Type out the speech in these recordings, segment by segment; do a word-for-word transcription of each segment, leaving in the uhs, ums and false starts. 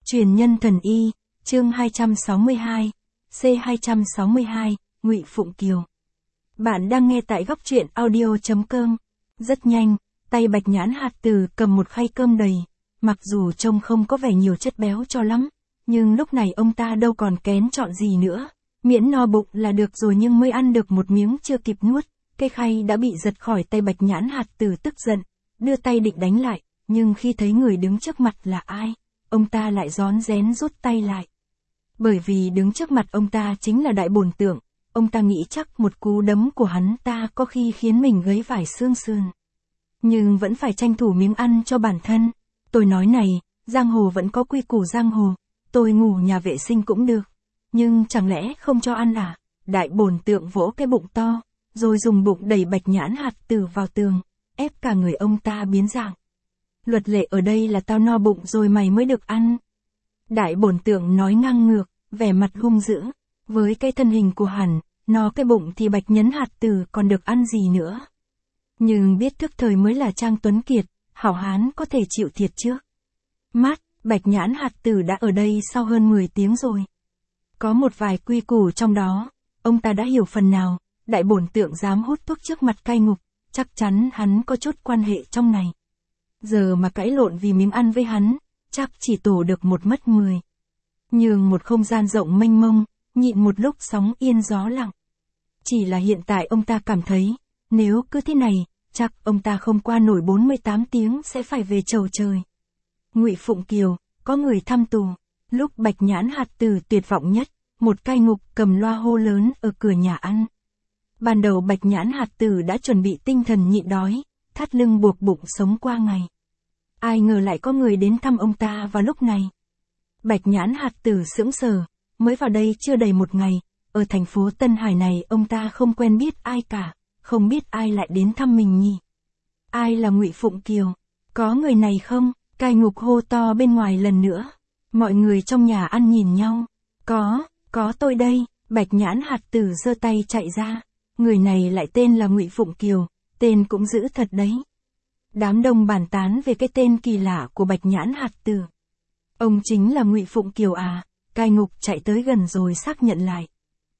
Truyền nhân thần y, chương hai trăm sáu mươi hai, C hai trăm sáu mươi hai, Ngụy Phụng Kiều. Bạn đang nghe tại góc truyện audio.com. Rất nhanh, tay Bạch Nhãn Hạt Tử cầm một khay cơm đầy, mặc dù trông không có vẻ nhiều chất béo cho lắm, nhưng lúc này ông ta đâu còn kén chọn gì nữa, miễn no bụng là được rồi, nhưng mới ăn được một miếng chưa kịp nuốt, cái khay đã bị giật khỏi tay Bạch Nhãn Hạt Tử, tức giận, đưa tay định đánh lại, nhưng khi thấy người đứng trước mặt là ai, ông ta lại rón rén rút tay lại. Bởi vì đứng trước mặt ông ta chính là Đại Bổn Tượng, ông ta nghĩ chắc một cú đấm của hắn ta có khi khiến mình gấy vải xương sườn. Nhưng vẫn phải tranh thủ miếng ăn cho bản thân. Tôi nói này, giang hồ vẫn có quy củ giang hồ, tôi ngủ nhà vệ sinh cũng được. Nhưng chẳng lẽ không cho ăn à? Đại Bổn Tượng vỗ cái bụng to, rồi dùng bụng đẩy Bạch Nhãn Hạt Tử vào tường, ép cả người ông ta biến dạng. Luật lệ ở đây là tao no bụng rồi mày mới được ăn. Đại Bổn Tượng nói ngang ngược, vẻ mặt hung dữ. Với cái thân hình của hắn, no cái bụng thì Bạch Nhãn Hạt Tử còn được ăn gì nữa. Nhưng biết thức thời mới là Trang Tuấn Kiệt, hảo hán có thể chịu thiệt trước. Mát, Bạch Nhãn Hạt Tử đã ở đây sau hơn mười tiếng rồi. Có một vài quy củ trong đó, ông ta đã hiểu phần nào. Đại Bổn Tượng dám hút thuốc trước mặt cai ngục, chắc chắn hắn có chút quan hệ trong này. Giờ mà cãi lộn vì miếng ăn với hắn, chắc chỉ tổ được một mất mười. Nhường một không gian rộng mênh mông, nhịn một lúc sóng yên gió lặng. Chỉ là hiện tại ông ta cảm thấy, nếu cứ thế này, chắc ông ta không qua nổi bốn mươi tám tiếng sẽ phải về chầu trời. Ngụy Phụng Kiều, có người thăm tù. Lúc Bạch Nhãn Hạt Tử tuyệt vọng nhất, một cai ngục cầm loa hô lớn ở cửa nhà ăn. Ban đầu Bạch Nhãn Hạt Tử đã chuẩn bị tinh thần nhịn đói, thắt lưng buộc bụng sống qua ngày. Ai ngờ lại có người đến thăm ông ta vào lúc này. Bạch Nhãn Hạt Tử sững sờ, mới vào đây chưa đầy một ngày, ở thành phố Tân Hải này ông ta không quen biết ai cả, không biết ai lại đến thăm mình nhỉ. Ai là Ngụy Phụng Kiều? Có người này không? Cai ngục hô to bên ngoài lần nữa. Mọi người trong nhà ăn nhìn nhau. Có, có tôi đây. Bạch Nhãn Hạt Tử giơ tay chạy ra. Người này lại tên là Ngụy Phụng Kiều, tên cũng dữ thật đấy. Đám đông bàn tán về cái tên kỳ lạ của Bạch Nhãn Hạt Tử. Ông chính là Ngụy Phụng Kiều à? Cai ngục chạy tới gần rồi xác nhận lại.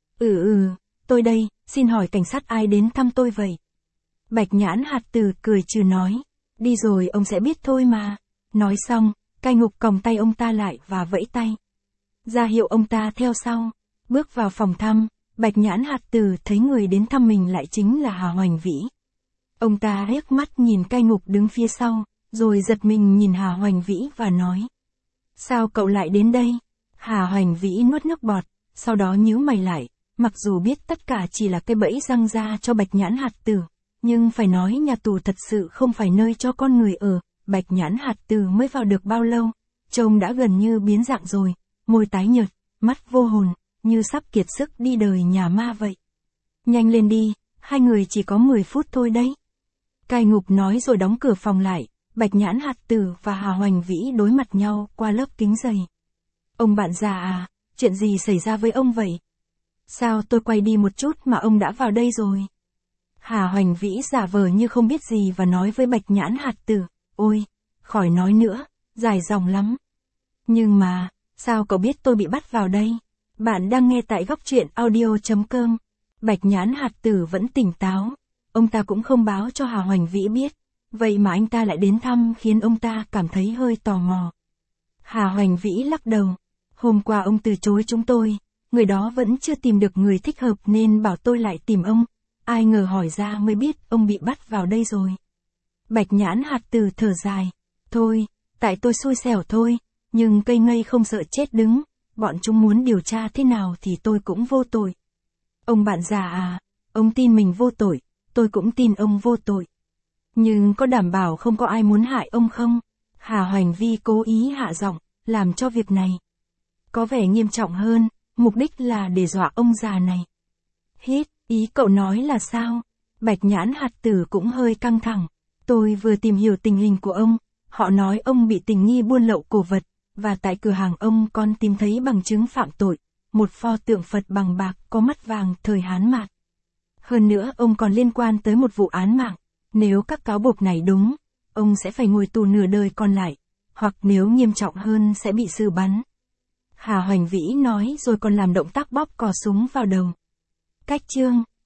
Ừ ừ, tôi đây, xin hỏi cảnh sát ai đến thăm tôi vậy? Bạch Nhãn Hạt Tử cười trừ nói. Đi rồi ông sẽ biết thôi mà. Nói xong, cai ngục còng tay ông ta lại và vẫy tay. Ra hiệu ông ta theo sau. Bước vào phòng thăm, Bạch Nhãn Hạt Tử thấy người đến thăm mình lại chính là Hà Hoành Vĩ. Ông ta liếc mắt nhìn cai ngục đứng phía sau, rồi giật mình nhìn Hà Hoành Vĩ và nói. Sao cậu lại đến đây? Hà Hoành Vĩ nuốt nước bọt, sau đó nhíu mày lại, mặc dù biết tất cả chỉ là cái bẫy răng ra cho Bạch Nhãn Hạt Tử, nhưng phải nói nhà tù thật sự không phải nơi cho con người ở. Bạch Nhãn Hạt Tử mới vào được bao lâu, trông đã gần như biến dạng rồi, môi tái nhợt, mắt vô hồn, như sắp kiệt sức đi đời nhà ma vậy. Nhanh lên đi, hai người chỉ có mười phút thôi đấy. Cai ngục nói rồi đóng cửa phòng lại. Bạch Nhãn Hạt Tử và Hà Hoành Vĩ đối mặt nhau qua lớp kính dày. Ông bạn già à, chuyện gì xảy ra với ông vậy? Sao tôi quay đi một chút mà ông đã vào đây rồi? Hà Hoành Vĩ giả vờ như không biết gì và nói với Bạch Nhãn Hạt Tử. Ôi, khỏi nói nữa, dài dòng lắm. Nhưng mà, sao cậu biết tôi bị bắt vào đây? Bạn đang nghe tại góc truyện audio.com. Bạch Nhãn Hạt Tử vẫn tỉnh táo. Ông ta cũng không báo cho Hà Hoành Vĩ biết. Vậy mà anh ta lại đến thăm khiến ông ta cảm thấy hơi tò mò. Hà Hoành Vĩ lắc đầu. Hôm qua ông từ chối chúng tôi. Người đó vẫn chưa tìm được người thích hợp nên bảo tôi lại tìm ông. Ai ngờ hỏi ra mới biết ông bị bắt vào đây rồi. Bạch Nhãn Hạt Tử thở dài. Thôi, tại tôi xui xẻo thôi. Nhưng cây ngây không sợ chết đứng. Bọn chúng muốn điều tra thế nào thì tôi cũng vô tội. Ông bạn già à, ông tin mình vô tội. Tôi cũng tin ông vô tội. Nhưng có đảm bảo không có ai muốn hại ông không? Hà Hoành Vĩ cố ý hạ giọng, làm cho việc này có vẻ nghiêm trọng hơn, mục đích là để dọa ông già này. Hít, ý cậu nói là sao? Bạch Nhãn Hạt Tử cũng hơi căng thẳng. Tôi vừa tìm hiểu tình hình của ông, họ nói ông bị tình nghi buôn lậu cổ vật, và tại cửa hàng ông còn tìm thấy bằng chứng phạm tội, một pho tượng Phật bằng bạc có mắt vàng thời Hán Mạt. Hơn nữa ông còn liên quan tới một vụ án mạng. Nếu các cáo buộc này đúng, ông sẽ phải ngồi tù nửa đời còn lại. hoặc nếu nghiêm trọng hơn sẽ bị xử bắn. Hà Hoành Vĩ nói rồi còn làm động tác bóp cò súng vào đầu. Cách chương